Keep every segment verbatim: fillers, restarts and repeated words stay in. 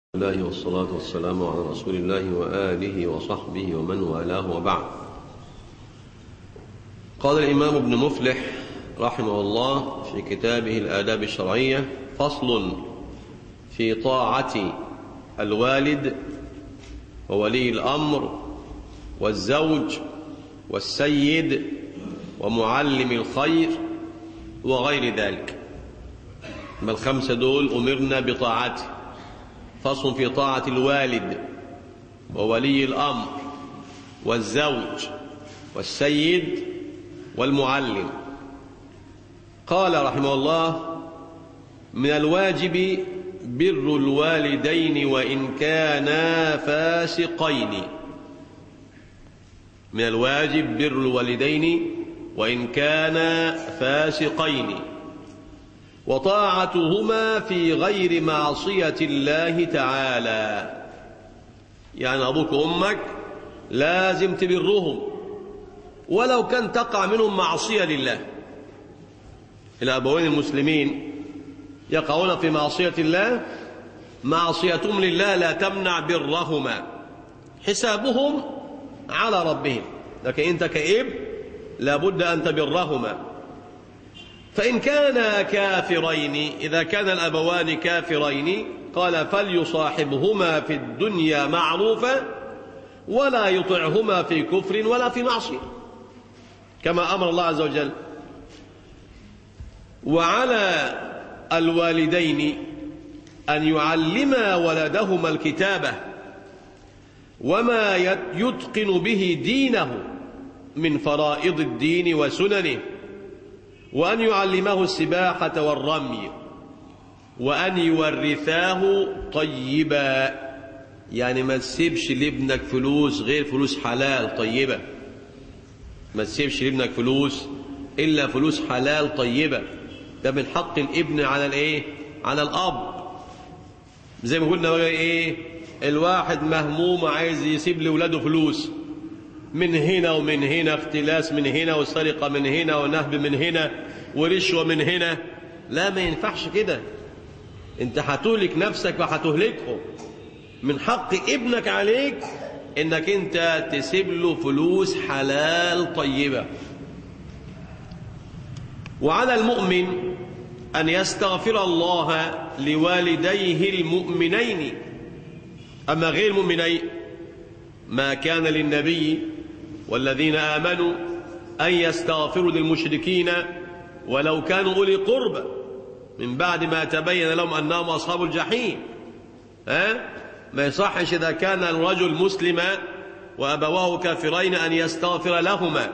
الله والصلاة والسلام على رسول الله وآله وصحبه ومن والاه وبعد. قال الإمام ابن مفلح رحمه الله في كتابه الآداب الشرعية: فصل في طاعة الوالد وولي الأمر والزوج والسيد ومعلم الخير وغير ذلك. ما الخمسة دول أمرنا بطاعته. فصل في طاعة الوالد وولي الأمر والزوج والسيد والمعلم. قال رحمه الله: من الواجب بر الوالدين وإن كانا فاسقين. من الواجب بر الوالدين وإن كانا فاسقين، وطاعتهما في غير معصية الله تعالى. يعني أبوك وأمك لازم تبرهم ولو كان تقع منهم معصية لله. الأبوين المسلمين يقعون في معصية الله، معصيتهم لله لا تمنع برهما، حسابهم على ربهم، لكن أنت كإب لابد أن تبرهما. فإن كانا كافرين، إذا كان الأبوان كافرين، قال: فليصاحبهما في الدنيا معروفا ولا يطعهما في كفر ولا في معصية، كما أمر الله عز وجل. وعلى الوالدين أن يعلما ولدهما الكتابة وما يتقن به دينه من فرائض الدين وسننه، وأن يعلمه السباحة والرمي، وأن يورثاه طيبا. يعني ما تسيبش لابنك فلوس غير فلوس حلال طيبة، ما تسيبش لابنك فلوس إلا فلوس حلال طيبة. ده من حق الابن على الايه؟ على الأب. زي ما قلنا بقى ايه، الواحد مهموم عايز يسيب لولاده فلوس من هنا ومن هنا، اختلاس من هنا وسرقة من هنا ونهب من هنا ورشوة من هنا. لا، ما ينفعش كده، انت هتهلك نفسك وهتهلكه. من حق ابنك عليك انك انت تسيب له فلوس حلال طيبة. وعلى المؤمن أن يستغفر الله لوالديه المؤمنين. أما غير المؤمنين ما كان للنبي والذين آمنوا أن يستغفروا للمشركين ولو كانوا أولي قربى من بعد ما تبين لهم أنهم أصحاب الجحيم. ها؟ ما يصحش إذا كان الرجل مسلما وأبواه كافرين أن يستغفر لهما.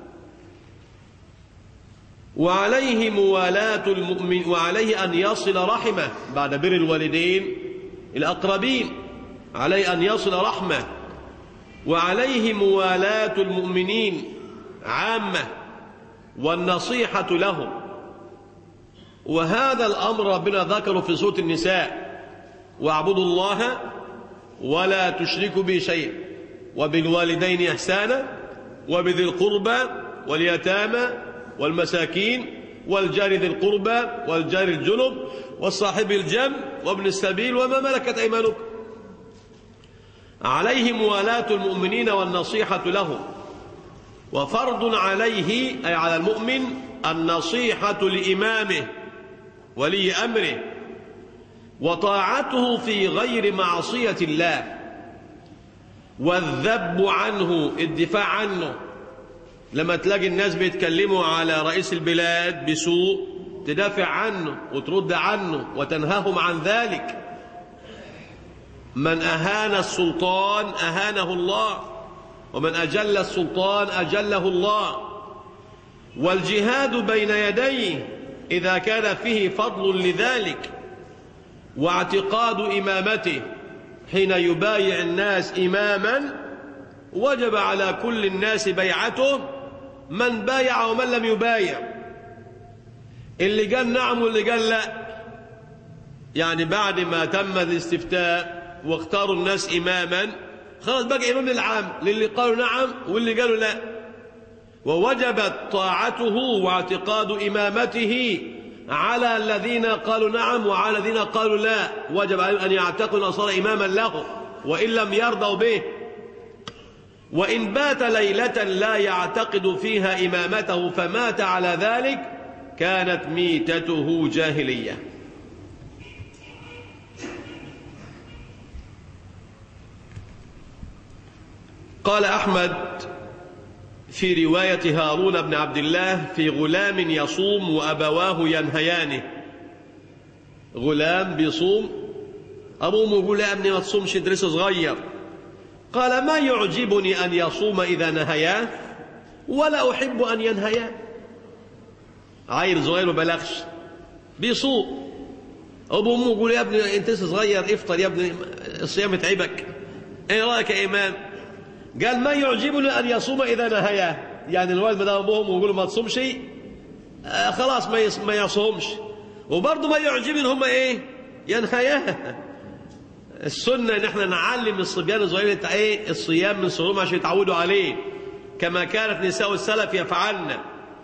وعليه موالاة المؤمن، وعليه أن يصل رحمه بعد بر الوالدين الأقربين، عليه أن يصل رحمه. وعليه موالاة المؤمنين عامة والنصيحة لهم. وهذا الأمر ربنا ذكره في سورة النساء: واعبدوا الله ولا تشركوا به شيئا وبالوالدين إحسانا وبذي القربى واليتامى والمساكين والجار ذي القربى والجار الجنب والصاحب الجنب وابن السبيل وما ملكت أيمانكم. عليه موالاة المؤمنين والنصيحة لهم. وفرض عليه أي على المؤمن النصيحة لإمامه ولي أمره، وطاعته في غير معصية الله، والذب عنه الدفاع عنه. لما تلاقي الناس بيتكلموا على رئيس البلاد بسوء تدافع عنه وترد عنه وتنهاهم عن ذلك. من أهان السلطان أهانه الله، ومن أجل السلطان أجله الله. والجهاد بين يديه إذا كان فيه فضل لذلك، واعتقاد إمامته حين يبايع الناس إماما وجب على كل الناس بيعته، من بايع ومن لم يبايع. اللي قال نعم واللي قال لا، يعني بعد ما تم الاستفتاء واختاروا الناس إماما، خلاص بقى إمام العام للي قالوا نعم واللي قالوا لا. ووجبت طاعته واعتقاد إمامته على الذين قالوا نعم وعلى الذين قالوا لا، وجب عليهم أن يعتقدوا أن صار إماما له وإن لم يرضوا به. وإن بات ليلة لا يعتقد فيها إمامته فمات على ذلك كانت ميتته جاهلية. قال أحمد في رواية هارون بن عبد الله في غلام يصوم وأبواه ينهيانه. غلام بيصوم، أبوه يقول يا ابني ما تصومش، ادرس صغير. قال ما يعجبني أن يصوم إذا نهياه ولا أحب أن ينهياه. عيل صغير ما بلغش بيصوم، أبوه يقول يا ابني أنت صغير افطر يا ابني، الصيام يتعبك، إيه رأيك يا إمام؟ قال ما يعجبني أن يصوم إذا نهياه، يعني الوالد ما دام أبوهم ويقولوا ما تصومش آه خلاص ما ما يصومش، وبرضه ما يعجبني إن هم إيه ينهياه. السنة إن إحنا نعلم الصبيان الصغيرين إيه الصيام من صغرهم عشان يتعودوا عليه، كما كانت نساء السلف يفعلن.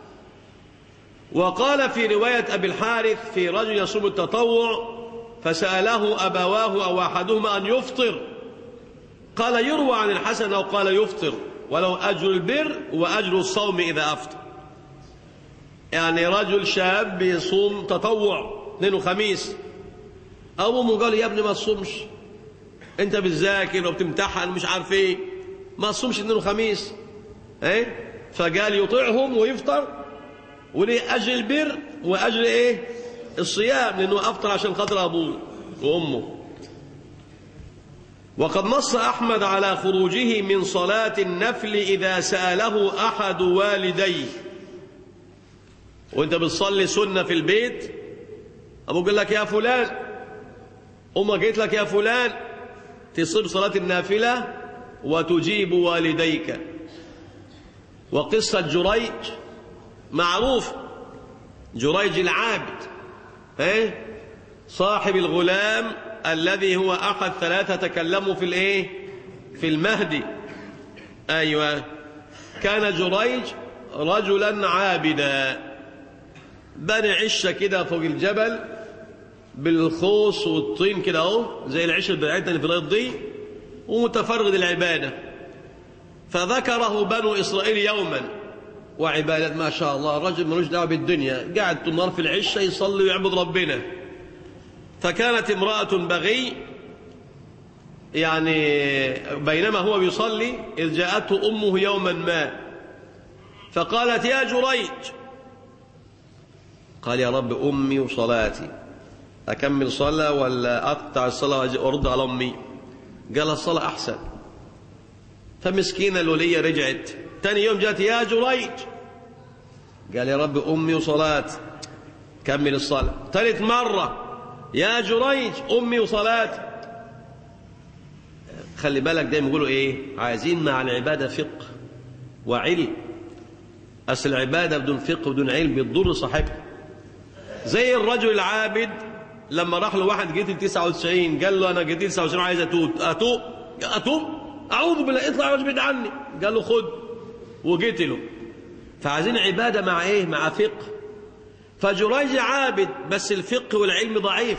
وقال في رواية أبي الحارث في رجل يصوم التطوع فسأله أبواه أو أحدهما أن يفطر، قال يروى عن الحسن أو قال يفطر ولو أجر البر وأجر الصوم إذا أفطر. يعني رجل شاب يصوم تطوع اثنين وخميس، أبوه قال يا ابني ما تصومش، أنت بتذاكر وبتمتحن مش عارف إيه، ما تصومش اثنين وخميس. إيه؟ فقال يطيعهم ويفطر وليه أجر البر وأجر إيه الصيام، لأنه أفطر عشان خاطر أبوه وأمه. وقد نص أحمد على خروجه من صلاة النفل إذا سأله أحد والديه. وانت بتصلي سنة في البيت، أبوك قال لك يا فلان، أمك قالت لك يا فلان، تصيب صلاة النافلة وتجيب والديك. وقصة جريج معروف، جريج العابد ايه صاحب الغلام الذي هو أحد ثلاثة تكلموا في الايه في المهدي. أيوة، كان جريج رجلا عابدا، بني عشة كده فوق الجبل بالخوص والطين كده اهو زي العشة بتاعتنا اللي في الأرض دي، ومتفرغ للعبادة. فذكره بنو إسرائيل يوما، وعبادة ما شاء الله، الرجل ملوش دعوه بالدنيا، قاعد طول النهار في العشة يصلي ويعبد ربنا. فكانت امرأة بغي يعني بينما هو بيصلي إذ جاءته أمه يوما ما فقالت يا جريج، قال يا رب أمي وصلاتي، أكمل صلاة ولا أقطع الصلاة وأرد على أمي؟ قال الصلاة أحسن. فمسكينة الولية رجعت تاني يوم جاءت يا جريج، قال يا رب أمي وصلاتي، كمل الصلاة. ثالث مرة يا جريج أمي وصلاتي. خلي بالك دايما يقولوا إيه، عايزين مع العبادة فقه وعلم. أصل العبادة بدون فقه ودون علم بتضر صاحبها. زي الرجل العابد لما راح له واحد قتل تسعة وتسعين، قال له أنا قتل تسعة وتسعين عايز أتوب. أتوب أتوب أعوذ بالله، اطلع واجبد عني. قال له خد وقتله. فعايزين عبادة مع إيه؟ مع فقه. فجريج عابد بس الفقه والعلم ضعيف.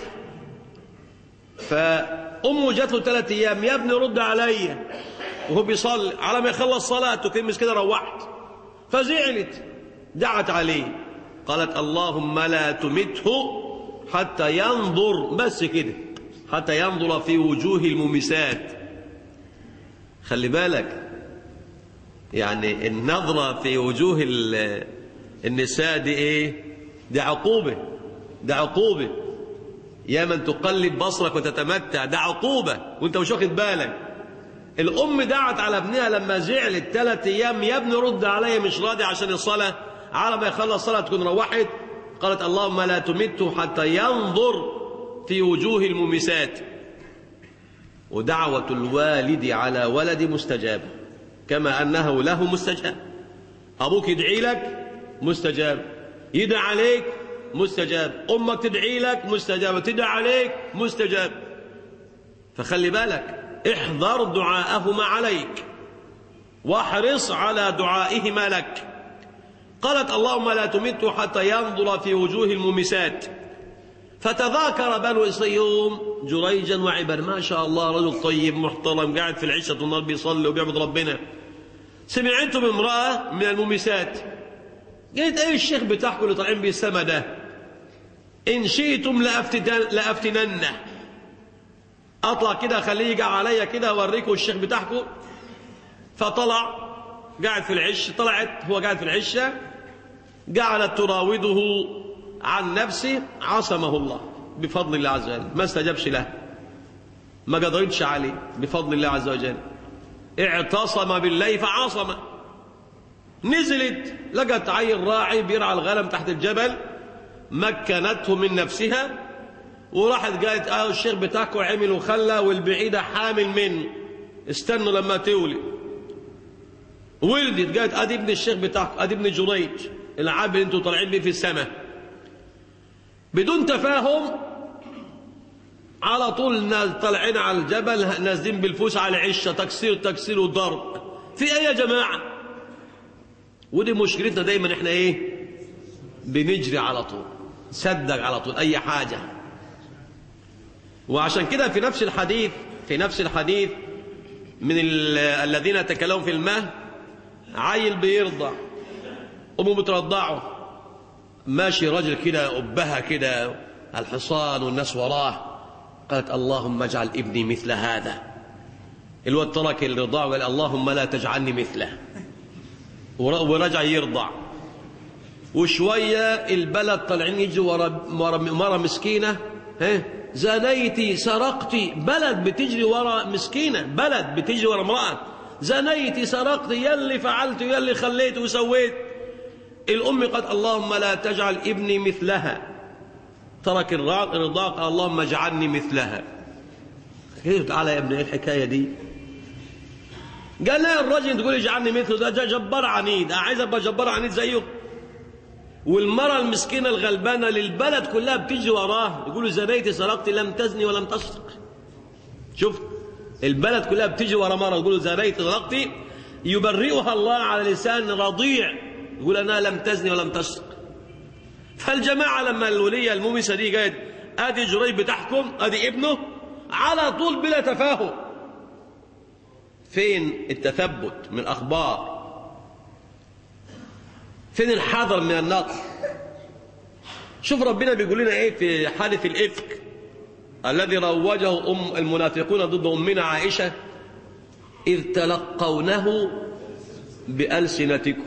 فأمه جات له ثلاث أيام، يا ابني رد علي، وهو بيصلي على ما يخلص صلاته كلمة كده روحت. فزعلت، دعت عليه، قالت اللهم لا تمته حتى ينظر، بس كده، حتى ينظر في وجوه الممسات. خلي بالك يعني النظرة في وجوه النساء دي ايه؟ دي عقوبة، دي عقوبة. يا من تقلب بصرك وتتمتع، ده عقوبة وانت مش واخد بالك. الأم دعت على ابنها لما زعلت ثلاث أيام، يا ابني رد عليا مش راضي عشان الصلاة، على ما يخلص الصلاة تكون روحت. قالت اللهم لا تمته حتى ينظر في وجوه الممسات. ودعوة الوالد على ولد مستجابة كما أنه له مستجاب. أبوك يدعي لك مستجاب، يدعى عليك مستجاب، أمك تدعي لك مستجاب، تدعى عليك مستجاب. فخلي بالك، احذر دعاءهما عليك واحرص على دعائهما لك. قالت اللهم لا تمته حتى ينظر في وجوه المومسات. فتذاكر بنو إسرائيل جريجا وعبر، ما شاء الله رجل طيب محترم قاعد في العشة والنار بيصلي وبيعبد ربنا. سمعتم امرأة من المومسات قالت ايه الشيخ بتاعكم اللي طالعين بالسما ده؟ إن شئتم لأفتننه، أطلع كده أخليه يقع عليا كده أوريكم الشيخ بتاعكم. فطلع قاعد في العش، طلعت هو قاعد في العشة، قعدت تراوده عن نفسه، عصمه الله بفضل الله عز وجل، ما استجابش له، ما قدرتش عليه بفضل الله عز وجل، اعتصم بالله فعاصمه. نزلت لقت عيل راعي بيرعى الغنم تحت الجبل، مكنته من نفسها، وراحت قالت اه الشيخ بتاعكم عمل وخلى والبعيدة حامل منه، استنوا لما تولي. ولدت قالت ادي ابن الشيخ بتاعكم، ادي ابن جريج العاب اللي انتوا طالعين بيه في السماء. بدون تفاهم على طول ناس طالعين على الجبل نازلين بالفوس على عشه، تكسير تكسير وضرب. في ايه يا جماعه؟ ودي مشكلتنا دايما، احنا ايه؟ بنجري على طول، نصدق على طول اي حاجه. وعشان كده في نفس الحديث في نفس الحديث من الذين تكلموا في المهد، عيل بيرضع، امه بترضعه، ماشي راجل كده أبها كده الحصان والناس وراه، قالت اللهم اجعل ابني مثل هذا. الواد ترك الرضاع وقال اللهم لا تجعلني مثله، ورجع يرضع. وشوية البلد طالعين يجوا ورا مرة مسكينة، ها زنيتي سرقتي، بلد بتجري ورا مسكينة، بلد بتجري ورا امرأة، زنيتي سرقتي، يلي فعلت يلي خليت وسويت. الأم قالت اللهم لا تجعل ابني مثلها، ترك الرضاع قال اللهم اجعلني مثلها. كيف تعالى يا ابني ايه الحكاية دي؟ قال لا الرجل تقول اجعلني مثله، ده جبار عنيد، عايز ابقى جبار عنيد زيه. والمرأة المسكينة الغلبانة للبلد كلها بتجي وراه، يقولوا زنيتي سرقتي لم تزني ولم تسرق. شفت البلد كلها بتجي ورا مرة يقولوا زنيتي سرقتي، يبرئها الله على لسان رضيع يقول أنا لم تزني ولم تسرق. فالجماعة لما الولية المومسة دي قالت ادي جريج بتحكم ادي ابنه، على طول بلا تفاهم. فين التثبت من الأخبار؟ فين الحذر من النقل؟ شوف ربنا بيقول لنا ايه في حادث الإفك الذي روجه أم المنافقون ضد أمنا عائشة، إذ تلقونه بألسنتكم.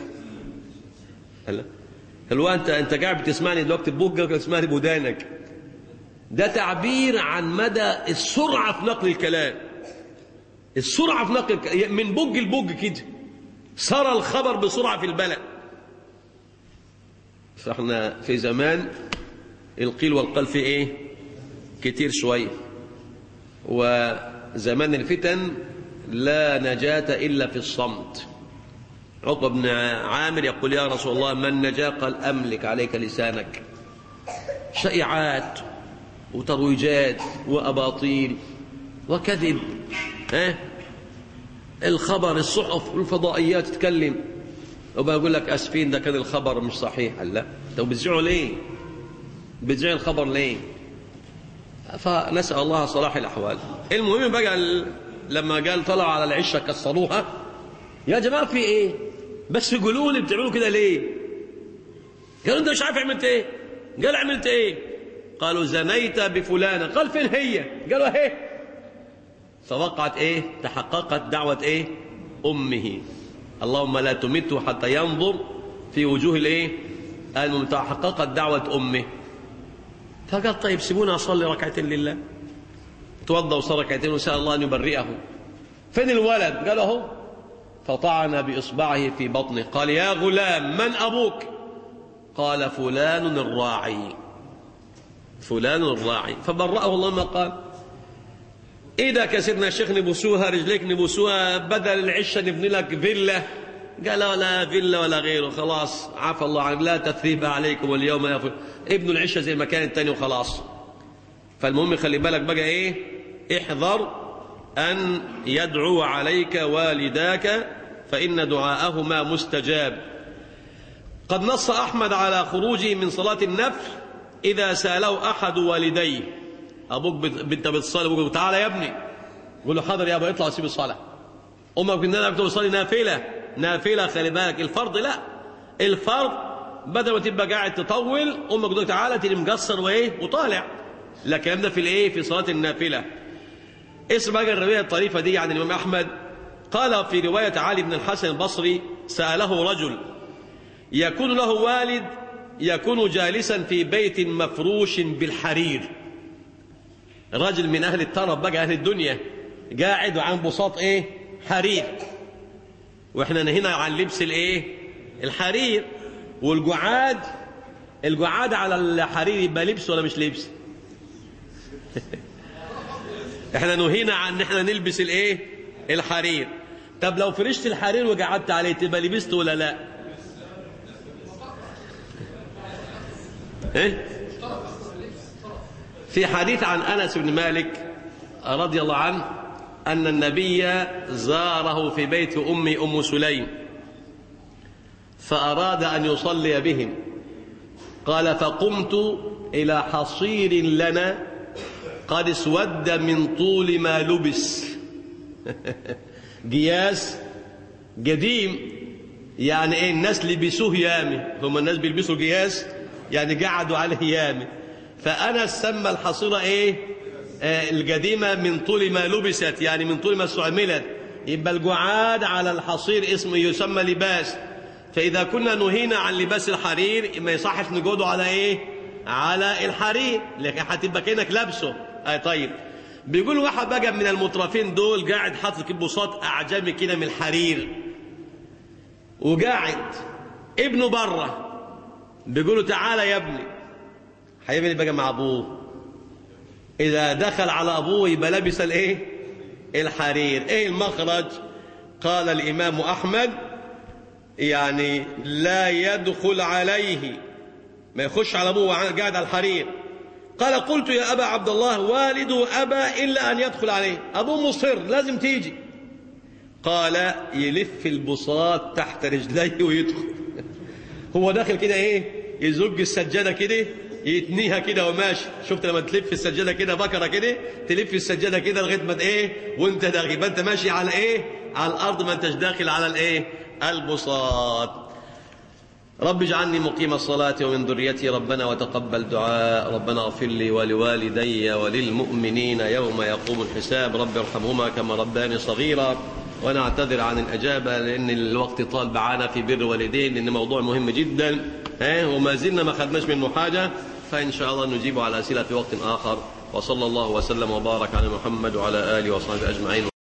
هل انت انت قاعد بتسمعني دلوقتي ببوجك ولا بتسمعني بودانك؟ ده تعبير عن مدى السرعة في نقل الكلام، السرعة في نقل الكلام. من بوج لبوج كده سرى الخبر بسرعة في البلد. فاحنا في زمان القيل والقال في ايه كتير شوية، وزمان الفتن لا نجاة إلا في الصمت. عقبة بن عامر يقول يا رسول الله ما النجاة؟ قال أملك عليك لسانك. شائعات وترويجات وأباطيل وكذب، ها الخبر الصحف والفضائيات تتكلم وبقول لك أسفين ده كان الخبر مش صحيح. لا طب بتزعوا ليه؟ بتزعوا الخبر ليه؟ فنسأل الله صلاح الأحوال. المهم بقى لما قال طلعوا على العشة كسروها، يا جماعة في ايه؟ بس يقولوا لي بتعملوا كده ليه؟ قالوا انت مش عارف عملت ايه؟ قال عملت ايه؟ قالوا زنيت بفلانة. قال فين هي؟ قالوا اهي. فوقعت ايه؟ تحققت دعوة ايه؟ امه، اللهم لا تمته حتى ينظر في وجوه الايه؟ تحققت دعوة امه. فقال طيب سيبونا اصلي ركعتين لله. توضى وصلى ركعتين وسأل الله ان يبرئه. فين الولد؟ قال اهو. فطعن بإصبعه في بطنه. قال يا غلام من أبوك؟ قال فلان الراعي، فلان الراعي. فبرأه الله ما قال. إيدك يا سيدنا الشيخ نبوسوها، رجليك نبوسوها، بدل العشة نبني لك فيلا. قال ولا فيلا ولا غيره، خلاص عفى الله عنك، لا تثريب عليكم واليوم يغفر. ابنوا العشة زي ما كان التاني وخلاص. فالمهم خلي بالك بقى إيه؟ احذر أن يدعو عليك والداك فإن دعاءهما مستجاب. قد نص أحمد على خروجه من صلاة النفل إذا سأله أحد والديه. أبوك بنت بتصلي، أبوك تعالى يا ابني، يقول له حاضر يا أبا، يطلع يسيب الصلاة. أمك بنتنا بتصلي نافلة نافلة خلي بالك، الفرض لا، الفرض بدل ما تبقى قاعد تطول أمك تقول تعالى تيجي مقصر وإيه وطالع، لكن ده في الإيه في صلاة النافلة. اسمع الرواية الطريفة دي عن الإمام أحمد. قال في رواية علي بن الحسن البصري: سأله رجل يكون له والد يكون جالسا في بيت مفروش بالحرير، رجل من أهل الطرب بقى، أهل الدنيا، قاعد وعن بساط إيه حرير، وإحنا هنا عن لبس الإيه الحرير، والجعاد الجعاد على الحرير يبقى لبس ولا مش لبس؟ إحنا نهينا عن إحنا نلبس الإيه الحرير. طب لو فرشت الحرير وقعدت عليه تبقى لبست ولا لا؟ إيه؟ في حديث عن أنس بن مالك رضي الله عنه أن النبي زاره في بيت أم أم سليم فأراد أن يصلي بهم، قال: فقمت إلى حصير لنا قد اسود من طول ما لبس. قياس قديم، يعني ايه الناس لبسوه يامي، هم الناس بيلبسوا قياس يعني قعدوا عليه يامي، فأنا سمى الحصيرة ايه آه القديمة من طول ما لبست، يعني من طول ما استعملت، يبقى القعاد على الحصير اسمه يسمى لباس. فإذا كنا نهينا عن لباس الحرير ما يصحش نقعدوا على ايه على الحرير، لكن هتبقى كأنك لابسه. اي طيب، بيقول واحد بقى من المطرفين دول قاعد حاطط بساط أعجمي كده من الحرير، وقاعد ابنه بره، بيقولوا تعالى يا ابني، هيعمل بقى مع ابوه؟ اذا دخل على ابوه يبقى لابس الايه الحرير. ايه المخرج؟ قال الامام احمد: يعني لا يدخل عليه، ما يخش على ابوه قاعد على الحرير. قال: قلت يا ابا عبد الله والده ابى الا ان يدخل عليه، ابوه مصر لازم تيجي. قال: يلف البساط تحت رجليه ويدخل. هو داخل كده ايه يزج السجاده كده يتنيها كده وماشي. شفت لما تلف السجاده كده بكره كده، تلف السجاده كده لغايه ما ايه وانت داخل، يبقى انت ماشي على ايه على الارض، ما انتش داخل على الايه البساط. رب اجعلني مقيم الصلاة ومن ذريتي ربنا وتقبل دعاء، ربنا اغفر لي ولوالدي وللمؤمنين يوم يقوم الحساب، رب ارحمهما كما رباني صغيرا. وانا اعتذر عن الاجابه لان الوقت طال معانا في بر والدين، لان موضوع مهم جدا ها وما زلنا ما خدناش منه حاجه، فان شاء الله نجيب على اسئله في وقت اخر. وصلى الله وسلم وبارك على محمد وعلى اله وصحبه اجمعين.